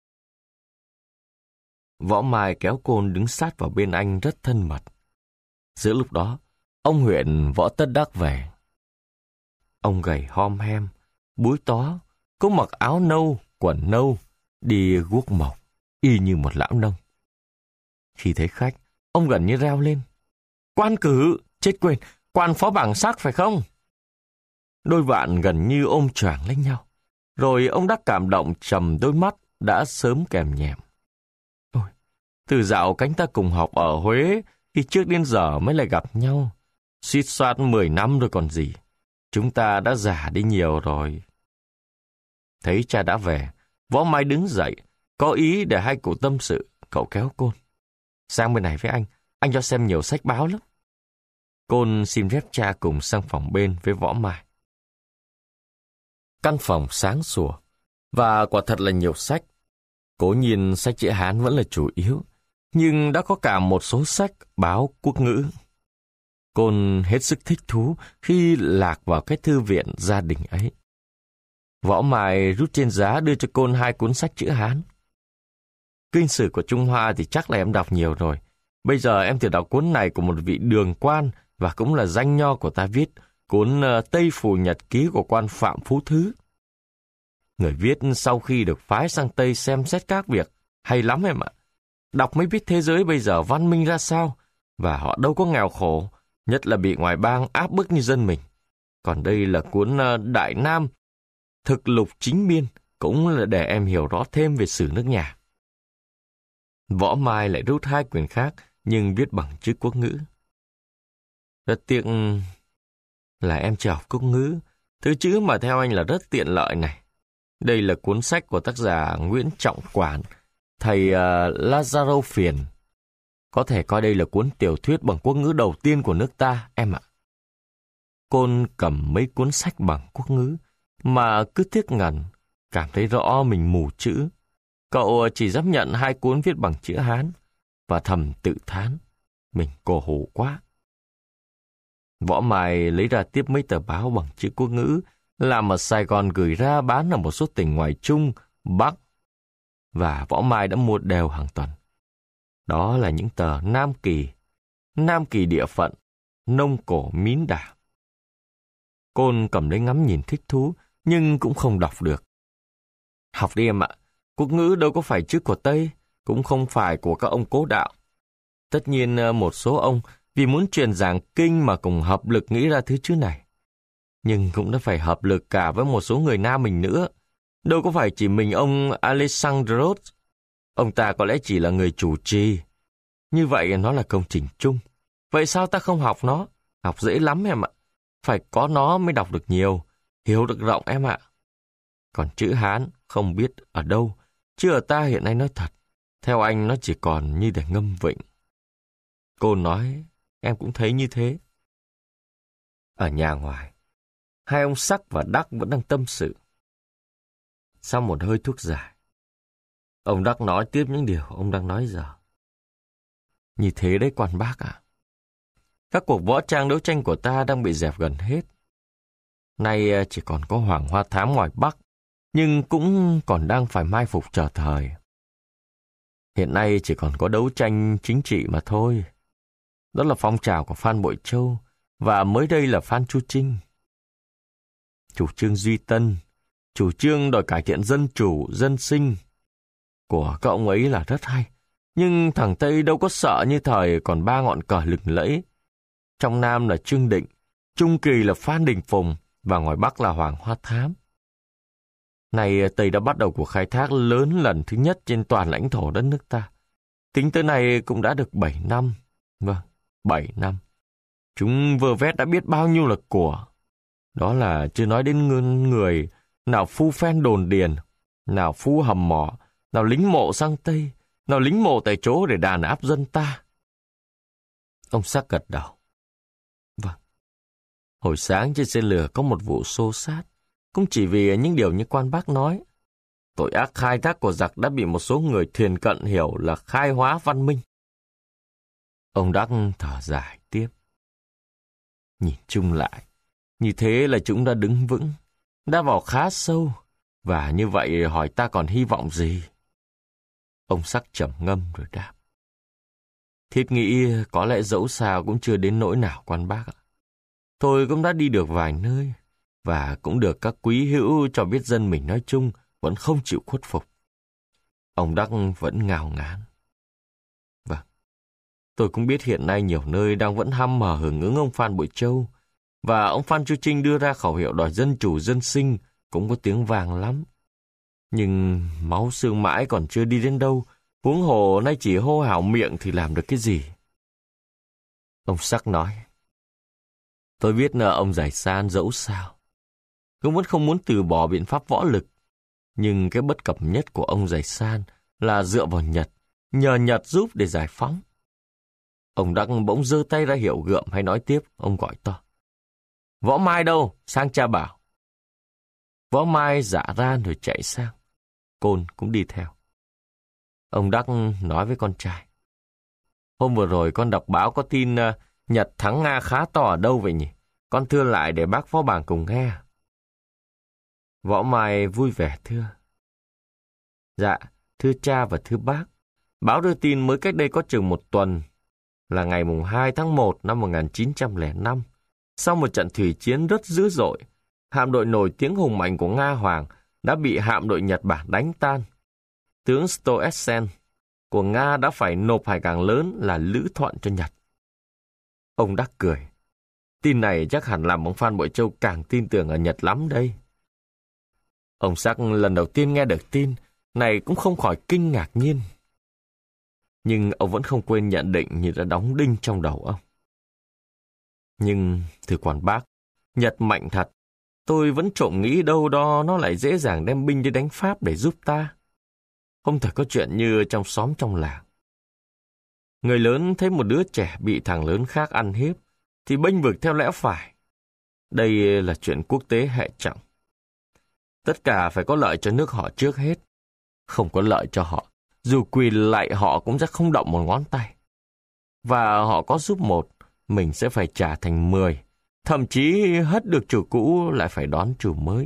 Võ Mai kéo Côn đứng sát vào bên anh rất thân mật. Giữa lúc đó, ông huyện Võ Tất Đắc về. Ông gầy hom hem, búi tó, có mặc áo nâu, quần nâu, đi guốc mộc, y như một lão nông. Khi thấy khách, ông gần như reo lên. Quan cử, chết quên, quan phó bảng sắc phải không? Đôi bạn gần như ôm choàng lấy nhau. Rồi ông Đắc cảm động trầm đôi mắt đã sớm kèm nhèm. Ôi, từ dạo cánh ta cùng học ở Huế, khi trước đến giờ mới lại gặp nhau. Suýt soát mười năm rồi còn gì. Chúng ta đã già đi nhiều rồi. Thấy cha đã về, Võ Mai đứng dậy, có ý để hai cụ tâm sự. Cậu kéo Côn. Sang bên này với anh, anh cho xem nhiều sách báo lắm. Côn xin phép cha cùng sang phòng bên với Võ Mai. Căn phòng sáng sủa, và quả thật là nhiều sách. Cố nhiên sách chữ Hán vẫn là chủ yếu, nhưng đã có cả một số sách báo quốc ngữ. Côn hết sức thích thú khi lạc vào cái thư viện gia đình ấy. Võ Mai rút trên giá đưa cho Côn hai cuốn sách chữ Hán. Kinh sử của Trung Hoa thì chắc là em đọc nhiều rồi. Bây giờ em thử đọc cuốn này của một vị đường quan và cũng là danh nho của ta viết, cuốn Tây Phù Nhật Ký của quan Phạm Phú Thứ. Người viết sau khi được phái sang Tây xem xét các việc, hay lắm em ạ. Đọc mới biết thế giới bây giờ văn minh ra sao, và họ đâu có nghèo khổ, nhất là bị ngoại bang áp bức như dân mình. Còn đây là cuốn Đại Nam, Thực Lục Chính Biên, cũng là để em hiểu rõ thêm về sử nước nhà. Võ Mai lại rút hai quyển khác, nhưng viết bằng chữ quốc ngữ. Rất tiếc là em chưa học quốc ngữ, thứ chữ mà theo anh là rất tiện lợi này. Đây là cuốn sách của tác giả Nguyễn Trọng Quản, thầy uh, Lazaro Phiền. Có thể coi đây là cuốn tiểu thuyết bằng quốc ngữ đầu tiên của nước ta, em ạ. Côn cầm mấy cuốn sách bằng quốc ngữ, mà cứ tiếc ngần, cảm thấy rõ mình mù chữ. Cậu chỉ dám nhận hai cuốn viết bằng chữ Hán, và thầm tự thán, mình cổ hủ quá. Võ Mai lấy ra tiếp mấy tờ báo bằng chữ quốc ngữ, làm ở Sài Gòn gửi ra bán ở một số tỉnh ngoài Trung, Bắc. Và Võ Mai đã mua đều hàng tuần. Đó là những tờ Nam Kỳ, Nam Kỳ Địa Phận, Nông Cổ Mín Đà. Côn cầm lấy ngắm nhìn thích thú, nhưng cũng không đọc được. Học đi em ạ, quốc ngữ đâu có phải chữ của Tây, cũng không phải của các ông cố đạo. Tất nhiên một số ông vì muốn truyền giảng kinh mà cùng hợp lực nghĩ ra thứ chữ này. Nhưng cũng đã phải hợp lực cả với một số người Nam mình nữa. Đâu có phải chỉ mình ông Alexandros. Ông ta có lẽ chỉ là người chủ trì. Như vậy nó là công trình chung. Vậy sao ta không học nó? Học dễ lắm em ạ. Phải có nó mới đọc được nhiều, hiểu được rộng em ạ. Còn chữ Hán không biết ở đâu, chứ ở ta hiện nay nói thật, theo anh nó chỉ còn như để ngâm vịnh. Cô nói, em cũng thấy như thế. Ở nhà ngoài, hai ông Sắc và Đắc vẫn đang tâm sự. Sau một hơi thuốc dài, ông Đắc nói tiếp những điều ông đang nói giờ. Như thế đấy quan bác ạ. Các cuộc võ trang đấu tranh của ta đang bị dẹp gần hết. Nay chỉ còn có Hoàng Hoa Thám ngoài Bắc, nhưng cũng còn đang phải mai phục chờ thời. Hiện nay chỉ còn có đấu tranh chính trị mà thôi. Đó là phong trào của Phan Bội Châu, và mới đây là Phan Chu Trinh. Chủ trương duy tân, chủ trương đòi cải thiện dân chủ, dân sinh của các ông ấy là rất hay. Nhưng thằng Tây đâu có sợ như thời còn ba ngọn cờ lừng lẫy. Trong Nam là Trương Định, Trung Kỳ là Phan Đình Phùng, và ngoài Bắc là Hoàng Hoa Thám. Này Tây đã bắt đầu cuộc khai thác lớn lần thứ nhất trên toàn lãnh thổ đất nước ta. Tính tới nay cũng đã được bảy năm. Vâng, bảy năm. Chúng vơ vét đã biết bao nhiêu là của. Đó là chưa nói đến người, nào phu phen đồn điền, nào phu hầm mỏ, nào lính mộ sang Tây, nào lính mộ tại chỗ để đàn áp dân ta. Ông Sắc gật đầu. Vâng. Hồi sáng trên xe lửa có một vụ xô xát, cũng chỉ vì những điều như quan bác nói. Tội ác khai thác của giặc đã bị một số người thiền cận hiểu là khai hóa văn minh. Ông Đắc thở dài tiếp. Nhìn chung lại, như thế là chúng đã đứng vững, đã vào khá sâu, và như vậy hỏi ta còn hy vọng gì? Ông Sắc trầm ngâm rồi đáp. Thiết nghĩ có lẽ dẫu sao cũng chưa đến nỗi nào quan bác ạ. Tôi cũng đã đi được vài nơi, và cũng được các quý hữu cho biết dân mình nói chung vẫn không chịu khuất phục. Ông Đắc vẫn ngao ngán. Vâng, tôi cũng biết hiện nay nhiều nơi đang vẫn hăm hở hưởng ứng ông Phan Bội Châu, và ông Phan Chu Trinh đưa ra khẩu hiệu đòi dân chủ dân sinh cũng có tiếng vang lắm. Nhưng máu xương mãi còn chưa đi đến đâu, huống hồ nay chỉ hô hào miệng thì làm được cái gì? Ông Sắc nói. Tôi biết là ông Giải San dẫu sao cũng vẫn không muốn từ bỏ biện pháp võ lực. Nhưng cái bất cập nhất của ông Giải San là dựa vào Nhật, nhờ Nhật giúp để giải phóng. Ông Đắc bỗng giơ tay ra hiệu gượm hay nói tiếp, ông gọi to. Võ Mai đâu? Sang cha bảo. Võ Mai dạ ran rồi chạy sang. Côn cũng đi theo. Ông Đắc nói với con trai. Hôm vừa rồi con đọc báo có tin uh, Nhật thắng Nga khá to ở đâu vậy nhỉ? Con thưa lại để bác phó bảng cùng nghe. Võ Mai vui vẻ thưa. Dạ, thưa cha và thưa bác. Báo đưa tin mới cách đây có chừng một tuần, là ngày mùng hai tháng một năm một nghìn chín trăm lẻ năm. Sau một trận thủy chiến rất dữ dội, hạm đội nổi tiếng hùng mạnh của Nga Hoàng đã bị hạm đội Nhật Bản đánh tan. Tướng Stoessel của Nga đã phải nộp hải cảng lớn là Lữ Thuận cho Nhật. Ông Đắc cười. Tin này chắc hẳn làm ông Phan Bội Châu càng tin tưởng ở Nhật lắm đây. Ông Sắc lần đầu tiên nghe được tin này cũng không khỏi kinh ngạc nhiên. nhưng ông vẫn không quên nhận định như đã đóng đinh trong đầu ông. Nhưng, thưa quan bác, Nhật mạnh thật. Tôi vẫn trộm nghĩ đâu đó nó lại dễ dàng đem binh đi đánh Pháp để giúp ta. Không thể có chuyện như trong xóm trong làng. Người lớn thấy một đứa trẻ bị thằng lớn khác ăn hiếp, thì bênh vực theo lẽ phải. Đây là chuyện quốc tế hệ trọng. Tất cả phải có lợi cho nước họ trước hết. Không có lợi cho họ, dù quỳ lạy họ cũng sẽ không động một ngón tay. Và họ có giúp một, mình sẽ phải trả thành mười. Thậm chí hết được chủ cũ lại phải đón chủ mới.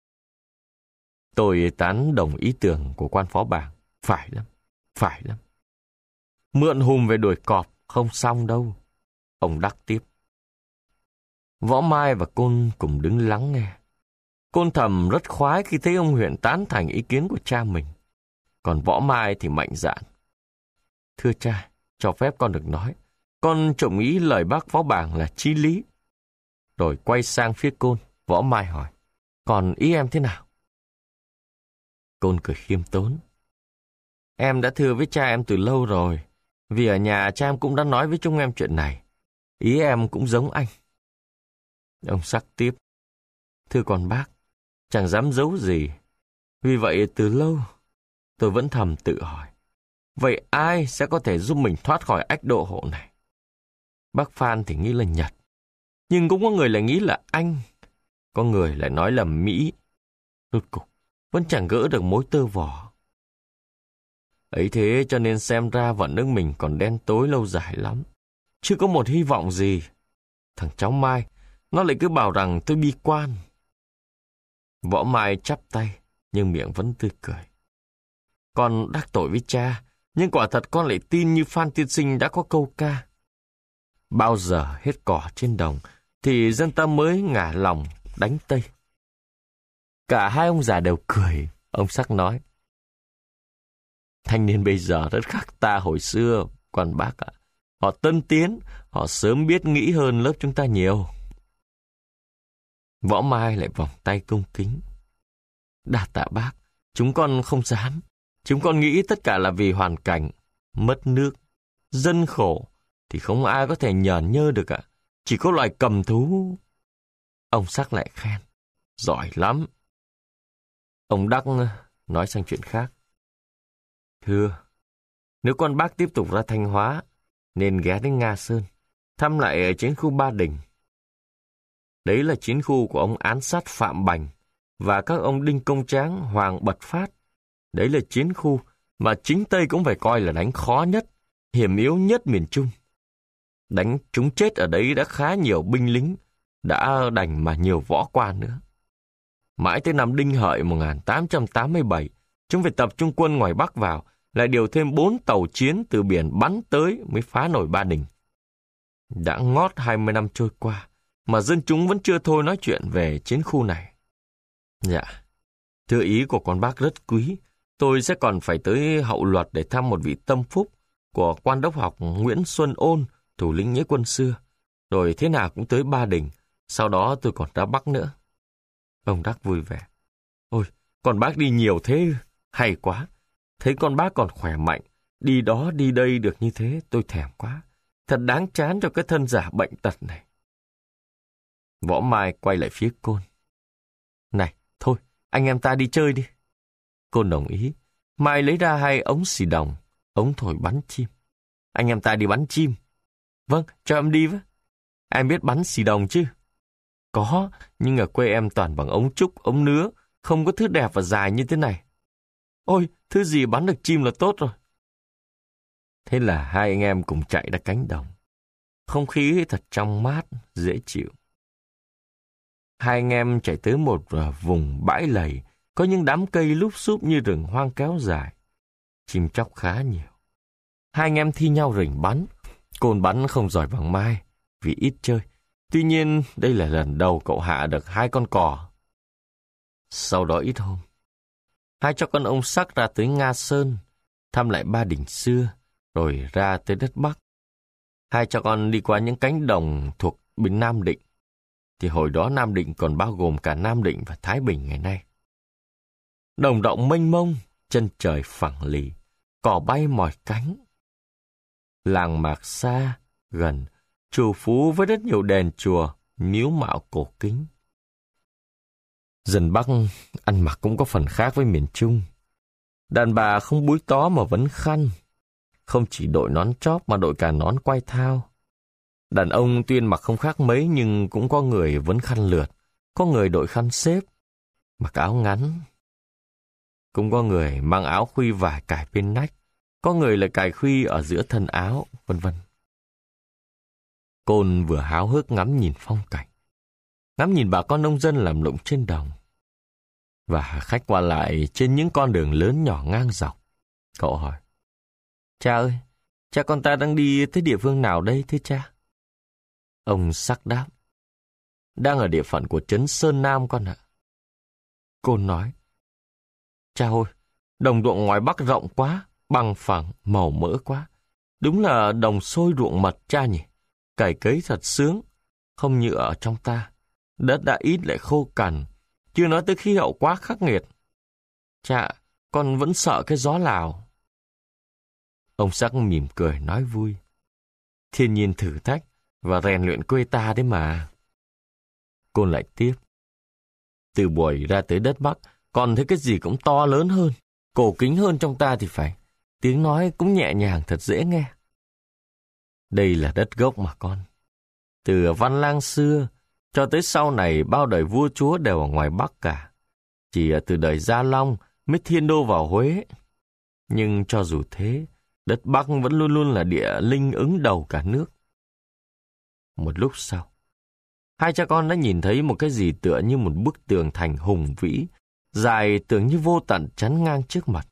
Tôi tán đồng ý tưởng của quan phó bảng. Phải lắm, phải lắm. Mượn hùm về đuổi cọp không xong đâu. Ông Đắc tiếp. Võ Mai và Côn cùng đứng lắng nghe. Côn Thầm rất khoái khi thấy ông huyện tán thành ý kiến của cha mình. Còn Võ Mai thì mạnh dạn. Thưa cha, cho phép con được nói. Con trộm ý lời bác phó bảng là chí lý. Rồi quay sang phía Côn, Võ Mai hỏi. Còn ý em thế nào? Côn cười khiêm tốn. Em đã thưa với cha em từ lâu rồi. Vì ở nhà cha em cũng đã nói với chúng em chuyện này. Ý em cũng giống anh. Ông Sắc tiếp. Thưa con bác, chẳng dám giấu gì. Vì vậy từ lâu, tôi vẫn thầm tự hỏi. Vậy ai sẽ có thể giúp mình thoát khỏi ách độ hộ này? Bác Phan thì nghĩ là Nhật. Nhưng cũng có người lại nghĩ là Anh. Có người lại nói là Mỹ. Rốt cục, vẫn chẳng gỡ được mối tơ vò. Ấy thế cho nên xem ra vận nước mình còn đen tối lâu dài lắm. Chưa có một hy vọng gì. Thằng cháu Mai, nó lại cứ bảo rằng tôi bi quan. Võ Mai chắp tay, nhưng miệng vẫn tươi cười. Con đắc tội với cha, nhưng quả thật con lại tin như Phan tiên sinh đã có câu ca. Bao giờ hết cỏ trên đồng, thì dân ta mới ngả lòng đánh Tây. Cả hai ông già đều cười, ông Sắc nói. Thanh niên bây giờ rất khác ta hồi xưa, quan bác ạ. Họ tân tiến, họ sớm biết nghĩ hơn lớp chúng ta nhiều. Võ Mai lại vòng tay cung kính. Đa tạ bác, chúng con không dám. Chúng con nghĩ tất cả là vì hoàn cảnh, mất nước, dân khổ, thì không ai có thể nhờn nhơ được ạ. Chỉ có loài cầm thú. Ông Sắc lại khen. Giỏi lắm. Ông Đắc nói sang chuyện khác. Thưa, nếu con bác tiếp tục ra Thanh Hóa, nên ghé đến Nga Sơn, thăm lại ở chiến khu Ba Đình. Đấy là chiến khu của ông án sát Phạm Bành và các ông Đinh Công Tráng, Hoàng Bật Phát. Đấy là chiến khu mà chính Tây cũng phải coi là đánh khó nhất, hiểm yếu nhất miền Trung. Đánh chúng chết ở đấy đã khá nhiều binh lính, đã đành mà nhiều võ quan nữa. Mãi tới năm Đinh Hợi một nghìn tám trăm tám mươi bảy, chúng phải tập trung quân ngoài Bắc vào, lại điều thêm bốn tàu chiến từ biển bắn tới mới phá nổi Ba Đình. Đã ngót hai mươi năm trôi qua, mà dân chúng vẫn chưa thôi nói chuyện về chiến khu này. Dạ, thưa ý của con bác rất quý, tôi sẽ còn phải tới Hậu Luật để thăm một vị tâm phúc của quan đốc học Nguyễn Xuân Ôn, thủ lĩnh nghĩa quân xưa. Rồi thế nào cũng tới Ba Đình, sau đó tôi còn ra Bắc nữa. Ông Đắc vui vẻ. Ôi, con bác đi nhiều thế, hay quá. Thấy con bác còn khỏe mạnh, đi đó đi đây được như thế, tôi thèm quá. Thật đáng chán cho cái thân giả bệnh tật này. Võ Mai quay lại phía Côn. Này, thôi, anh em ta đi chơi đi. Côn đồng ý. Mai lấy ra hai ống xì đồng, ống thổi bắn chim. Anh em ta đi bắn chim. Vâng, cho em đi với. Em biết bắn xì đồng chứ? Có, nhưng ở quê em toàn bằng ống trúc, ống nứa, không có thứ đẹp và dài như thế này. Ôi, thứ gì bắn được chim là tốt rồi. Thế là hai anh em cùng chạy ra cánh đồng. Không khí thật trong mát, dễ chịu. Hai anh em chạy tới một vùng bãi lầy, có những đám cây lúp xúp như rừng hoang kéo dài. Chim chóc khá nhiều. Hai anh em thi nhau rình bắn. Côn bắn không giỏi bằng Mai, vì ít chơi. Tuy nhiên, đây là lần đầu cậu hạ được hai con cò. Sau đó ít hôm, hai cha con ông Sắc ra tới Nga Sơn, thăm lại Ba Đình xưa, rồi ra tới đất Bắc. Hai cha con đi qua những cánh đồng thuộc bên Nam Định, thì hồi đó Nam Định còn bao gồm cả Nam Định và Thái Bình ngày nay. Đồng rộng mênh mông, chân trời phẳng lì, cỏ bay mỏi cánh. làng mạc xa, gần, trù phú với rất nhiều đền chùa, miếu mạo cổ kính. Dân Bắc ăn mặc cũng có phần khác với miền Trung. Đàn bà không búi tó mà vấn khăn, không chỉ đội nón chóp mà đội cả nón quai thao. Đàn ông tuy mặc không khác mấy nhưng cũng có người vấn khăn lượt, có người đội khăn xếp, mặc áo ngắn. Cũng có người mang áo khuy vải cài bên nách, có người lại cài khuy ở giữa thân áo, vân vân. Côn vừa háo hức ngắm nhìn phong cảnh, ngắm nhìn bà con nông dân làm lụng trên đồng, và khách qua lại trên những con đường lớn nhỏ ngang dọc. Cậu hỏi, cha ơi, cha con ta đang đi tới địa phương nào đây thưa cha? Ông Sắc đáp, đang ở địa phận của trấn Sơn Nam con ạ. Côn nói, cha ơi, đồng ruộng ngoài Bắc rộng quá, bằng phẳng, màu mỡ quá. Đúng là đồng sôi ruộng mật cha nhỉ, cày cấy thật sướng, không như ở trong ta. Đất đã ít lại khô cằn, chưa nói tới khí hậu quá khắc nghiệt. Cha, con vẫn sợ cái gió Lào. Ông Sắc mỉm cười nói vui, thiên nhiên thử thách và rèn luyện quê ta đấy mà. Côn lại tiếp, từ buổi ra tới đất Bắc, con thấy cái gì cũng to lớn hơn, cổ kính hơn trong ta thì phải. Tiếng nói cũng nhẹ nhàng thật dễ nghe. Đây là đất gốc mà con. Từ Văn Lang xưa cho tới sau này bao đời vua chúa đều ở ngoài Bắc cả. Chỉ từ đời Gia Long mới thiên đô vào Huế. Nhưng cho dù thế, đất Bắc vẫn luôn luôn là địa linh ứng đầu cả nước. Một lúc sau, hai cha con đã nhìn thấy một cái gì tựa như một bức tường thành hùng vĩ, dài tưởng như vô tận chắn ngang trước mặt.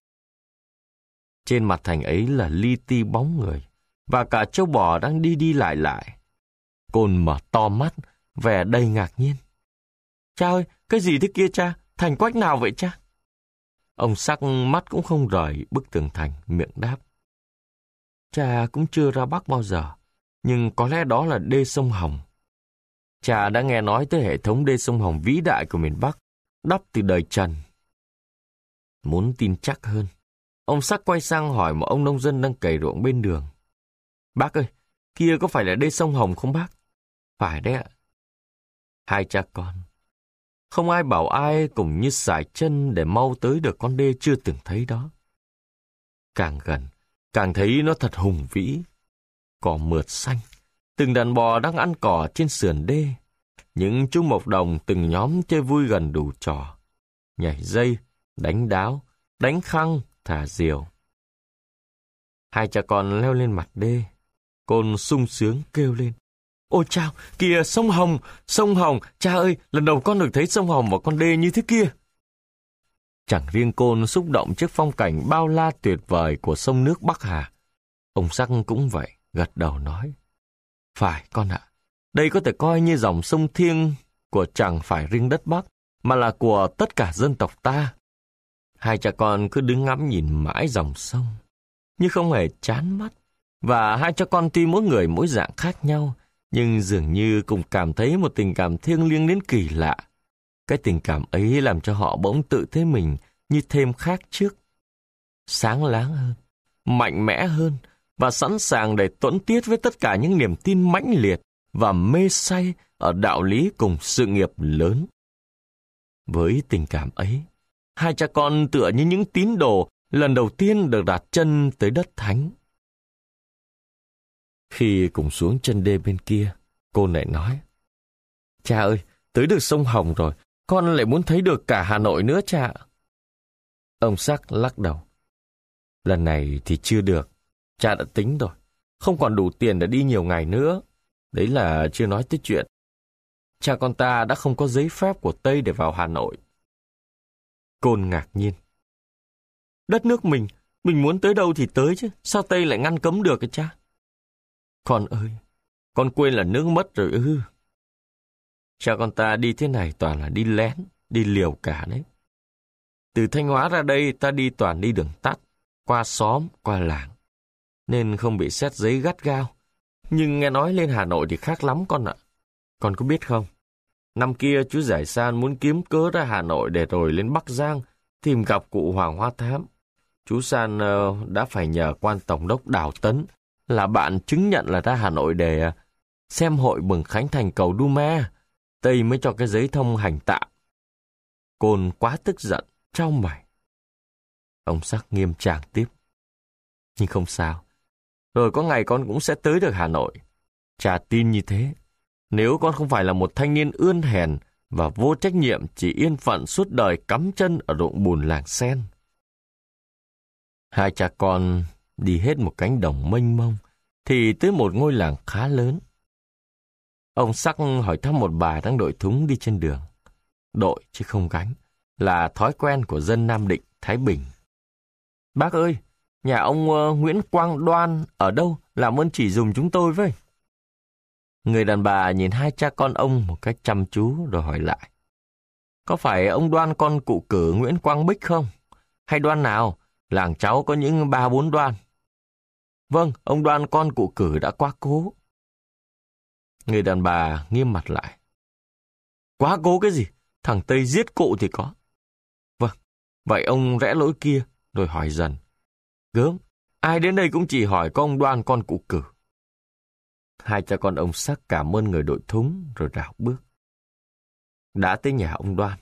Trên mặt thành ấy là li ti bóng người, và cả trâu bò đang đi đi lại lại. Côn mở to mắt, vẻ đầy ngạc nhiên. Cha ơi, cái gì thế kia cha? Thành quách nào vậy cha? Ông Sắc mắt cũng không rời bức tường thành, miệng đáp. Cha cũng chưa ra Bắc bao giờ, nhưng có lẽ đó là đê sông Hồng. Cha đã nghe nói tới hệ thống đê sông Hồng vĩ đại của miền Bắc, đắp từ đời Trần. Muốn tin chắc hơn, ông Sắc quay sang hỏi một ông nông dân đang cày ruộng bên đường. Bác ơi, kia có phải là đê sông Hồng không bác? Phải đấy ạ. Hai cha con, không ai bảo ai cùng như sải chân để mau tới được con đê chưa từng thấy đó. Càng gần, càng thấy nó thật hùng vĩ. Cỏ mượt xanh, từng đàn bò đang ăn cỏ trên sườn đê. Những chú mộc đồng từng nhóm chơi vui gần đủ trò. Nhảy dây, đánh đáo, đánh khăng, thả diều. Hai cha con leo lên mặt đê. Côn sung sướng kêu lên. Ôi chao, kìa sông Hồng, sông Hồng, cha ơi, lần đầu con được thấy sông Hồng và con đê như thế kia. Chẳng riêng Côn xúc động trước phong cảnh bao la tuyệt vời của sông nước Bắc Hà. Ông Sắc cũng vậy, gật đầu nói. Phải con ạ, đây có thể coi như dòng sông thiêng của chẳng phải riêng đất Bắc, mà là của tất cả dân tộc ta. Hai cha con cứ đứng ngắm nhìn mãi dòng sông, nhưng không hề chán mắt. Và hai cha con tuy mỗi người mỗi dạng khác nhau, nhưng dường như cùng cảm thấy một tình cảm thiêng liêng đến kỳ lạ. Cái tình cảm ấy làm cho họ bỗng tự thấy mình như thêm khác trước. Sáng láng hơn, mạnh mẽ hơn, và sẵn sàng để tuẫn tiết với tất cả những niềm tin mãnh liệt và mê say ở đạo lý cùng sự nghiệp lớn. Với tình cảm ấy, hai cha con tựa như những tín đồ lần đầu tiên được đặt chân tới đất thánh. Khi cùng xuống chân đê bên kia, cô lại nói, cha ơi, tới được sông Hồng rồi, con lại muốn thấy được cả Hà Nội nữa cha. Ông Sắc lắc đầu. Lần này thì chưa được, cha đã tính rồi, không còn đủ tiền để đi nhiều ngày nữa. Đấy là chưa nói tới chuyện cha con ta đã không có giấy phép của Tây để vào Hà Nội. Côn ngạc nhiên. Đất nước mình, mình muốn tới đâu thì tới chứ, sao Tây lại ngăn cấm được cái cha? Con ơi, con quên là nước mất rồi ư. Cha con ta đi thế này toàn là đi lén, đi liều cả đấy. Từ Thanh Hóa ra đây ta đi toàn đi đường tắt, qua xóm, qua làng, nên không bị xét giấy gắt gao. Nhưng nghe nói lên Hà Nội thì khác lắm con ạ. Con có biết không, năm kia chú Giải San muốn kiếm cớ ra Hà Nội để rồi lên Bắc Giang tìm gặp cụ Hoàng Hoa Thám. Chú San uh, đã phải nhờ quan tổng đốc Đào Tấn là bạn chứng nhận là ra Hà Nội để xem hội mừng khánh thành cầu Duma, Tây mới cho cái giấy thông hành tạm. Côn quá tức giận, trao mày. Ông Sắc nghiêm trang tiếp. Nhưng không sao, rồi có ngày con cũng sẽ tới được Hà Nội. Cha tin như thế. Nếu con không phải là một thanh niên ươn hèn và vô trách nhiệm chỉ yên phận suốt đời cắm chân ở ruộng bùn làng sen. Hai cha con đi hết một cánh đồng mênh mông thì tới một ngôi làng khá lớn. Ông Sắc hỏi thăm một bà đang đội thúng đi trên đường. Đội chứ không gánh, là thói quen của dân Nam Định, Thái Bình. Bác ơi, nhà ông uh, Nguyễn Quang Đoan ở đâu, làm ơn chỉ dùm chúng tôi với. Người đàn bà nhìn hai cha con ông một cách chăm chú rồi hỏi lại. Có phải ông Đoan con cụ cử Nguyễn Quang Bích không? Hay Đoan nào? Làng cháu có những ba bốn Đoan. Vâng, ông Đoan con cụ cử đã quá cố. Người đàn bà nghiêm mặt lại. Quá cố cái gì? Thằng Tây giết cụ thì có. Vâng, vậy ông rẽ lối kia, rồi hỏi dần. Gớm, ai đến đây cũng chỉ hỏi có ông Đoan con cụ cử. Hai cha con ông Sắc cảm ơn người đội thúng rồi rảo bước. Đã tới nhà ông Đoan.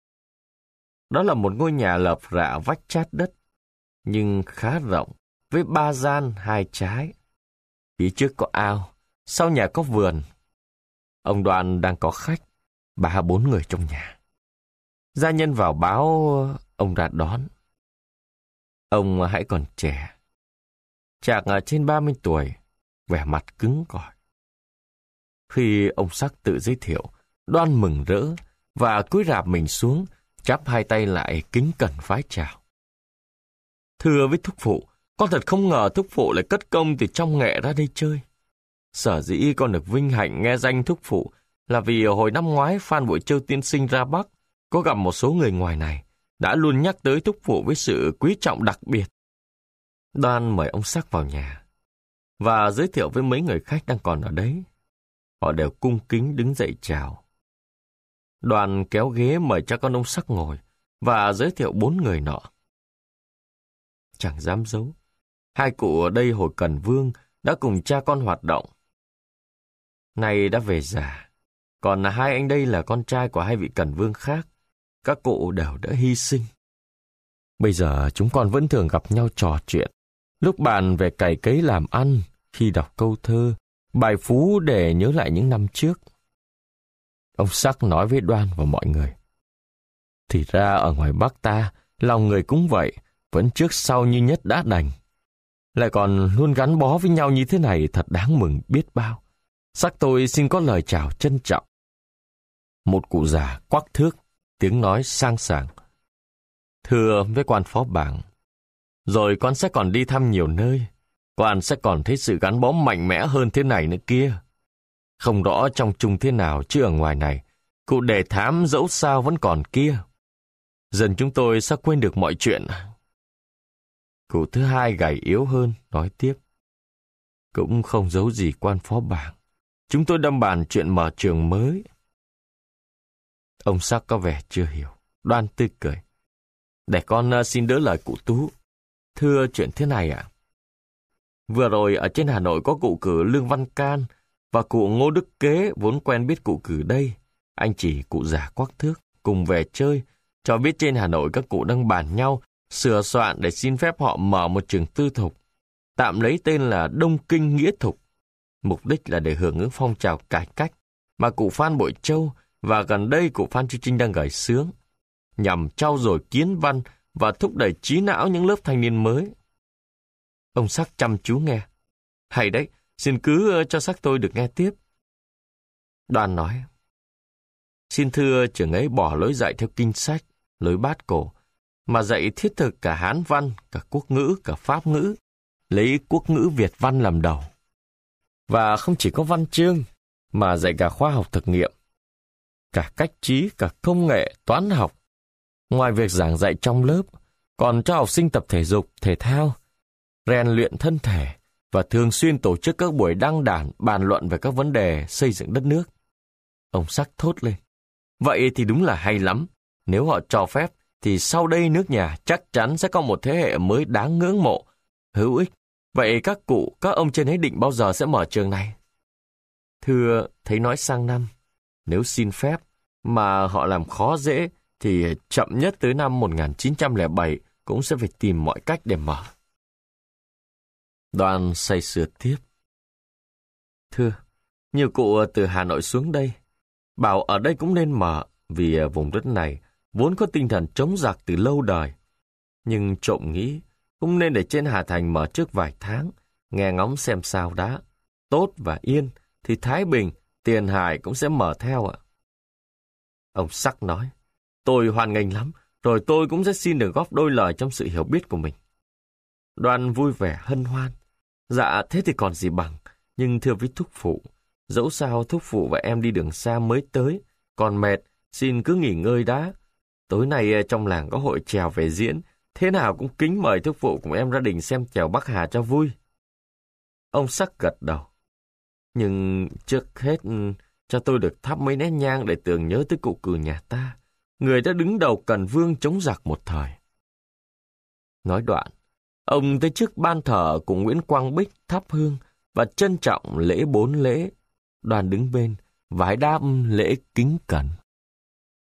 Đó là một ngôi nhà lợp rạ vách chát đất, nhưng khá rộng, với ba gian hai trái. Phía trước có ao, sau nhà có vườn. Ông Đoan đang có khách, ba bốn người trong nhà. Gia nhân vào báo ông ra đón. Ông hãy còn trẻ, chạc trên ba mươi tuổi, vẻ mặt cứng cỏi. Khi ông Sắc tự giới thiệu, Đoan mừng rỡ và cúi rạp mình xuống, chắp hai tay lại kính cẩn vái chào. Thưa với thúc phụ, con thật không ngờ thúc phụ lại cất công từ trong nghệ ra đây chơi. Sở dĩ con được vinh hạnh nghe danh thúc phụ là vì hồi năm ngoái Phan Bội Châu tiên sinh ra Bắc, có gặp một số người ngoài này, đã luôn nhắc tới thúc phụ với sự quý trọng đặc biệt. Đoan mời ông Sắc vào nhà và giới thiệu với mấy người khách đang còn ở đấy. Họ đều cung kính đứng dậy chào. Đoàn kéo ghế mời cha con ông Sắc ngồi và giới thiệu bốn người nọ. Chẳng dám giấu, hai cụ ở đây hồi Cần Vương đã cùng cha con hoạt động. Nay đã về già, còn hai anh đây là con trai của hai vị Cần Vương khác. Các cụ đều đã hy sinh. Bây giờ chúng con vẫn thường gặp nhau trò chuyện, lúc bàn về cày cấy làm ăn, khi đọc câu thơ, bài phú để nhớ lại những năm trước. Ông Sắc nói với Đoan và mọi người. Thì ra ở ngoài Bắc ta, lòng người cũng vậy, vẫn trước sau như nhất đã đành. Lại còn luôn gắn bó với nhau như thế này thật đáng mừng biết bao. Sắc tôi xin có lời chào trân trọng. Một cụ già quắc thước, tiếng nói sang sảng. Thưa với quan phó bảng, rồi con sẽ còn đi thăm nhiều nơi. Quan sẽ còn thấy sự gắn bó mạnh mẽ hơn thế này nữa kia. Không rõ trong chung thế nào chứ ở ngoài này, cụ đề thám dẫu sao vẫn còn kia. Dần chúng tôi sao quên được mọi chuyện. Cụ thứ hai gầy yếu hơn, nói tiếp. Cũng không giấu gì quan phó bảng. Chúng tôi đâm bàn chuyện mở trường mới. Ông Sắc có vẻ chưa hiểu. Đoan tươi cười. Để con uh, xin đỡ lời cụ Tú. Thưa chuyện thế này ạ. À? Vừa rồi ở trên Hà Nội có cụ cử Lương Văn Can và cụ Ngô Đức Kế vốn quen biết cụ cử đây. Anh chỉ cụ già quắc thước cùng về chơi, cho biết trên Hà Nội các cụ đang bàn nhau sửa soạn để xin phép họ mở một trường tư thục, tạm lấy tên là Đông Kinh Nghĩa Thục. Mục đích là để hưởng ứng phong trào cải cách mà cụ Phan Bội Châu và gần đây cụ Phan Chu Trinh đang gởi xướng, nhằm trau dồi kiến văn và thúc đẩy trí não những lớp thanh niên mới. Ông Sắc chăm chú nghe. Hay đấy, xin cứ cho Sắc tôi được nghe tiếp. Đoan nói. Xin thưa trưởng ấy bỏ lối dạy theo kinh sách, lối bát cổ, mà dạy thiết thực cả Hán văn, cả quốc ngữ, cả Pháp ngữ, lấy quốc ngữ Việt văn làm đầu. Và không chỉ có văn chương, mà dạy cả khoa học thực nghiệm, cả cách trí, cả công nghệ, toán học. Ngoài việc giảng dạy trong lớp, còn cho học sinh tập thể dục, thể thao, rèn luyện thân thể và thường xuyên tổ chức các buổi đăng đàn bàn luận về các vấn đề xây dựng đất nước. Ông Sắc thốt lên. Vậy thì đúng là hay lắm. Nếu họ cho phép, thì sau đây nước nhà chắc chắn sẽ có một thế hệ mới đáng ngưỡng mộ, hữu ích Vậy các cụ, các ông trên ấy định bao giờ sẽ mở trường này? Thưa, thấy nói sang năm, nếu xin phép mà họ làm khó dễ thì chậm nhất tới năm một nghìn chín trăm lẻ bảy cũng sẽ phải tìm mọi cách để mở. Đoàn say sưa tiếp. Thưa, nhiều cụ từ Hà Nội xuống đây, bảo ở đây cũng nên mở vì vùng đất này vốn có tinh thần chống giặc từ lâu đời. Nhưng trộm nghĩ, cũng nên để trên Hà Thành mở trước vài tháng, nghe ngóng xem sao đã. Tốt và yên, thì Thái Bình, Tiền Hải cũng sẽ mở theo ạ. Ông Sắc nói, tôi hoan nghênh lắm, rồi tôi cũng sẽ xin được góp đôi lời trong sự hiểu biết của mình. Đoàn vui vẻ hân hoan. Dạ, thế thì còn gì bằng, nhưng thưa với thúc phụ, dẫu sao thúc phụ và em đi đường xa mới tới, còn mệt, xin cứ nghỉ ngơi đã. Tối nay trong làng có hội chèo về diễn, thế nào cũng kính mời thúc phụ cùng em gia đình xem chèo Bắc Hà cho vui. Ông Sắc gật đầu. Nhưng trước hết cho tôi được thắp mấy nén nhang để tưởng nhớ tới cụ cử nhà ta, người đã đứng đầu Cần Vương chống giặc một thời. Nói đoạn, ông tới trước ban thờ của Nguyễn Quang Bích thắp hương và trân trọng lễ bốn lễ. Đoàn đứng bên, vái đáp lễ kính cẩn.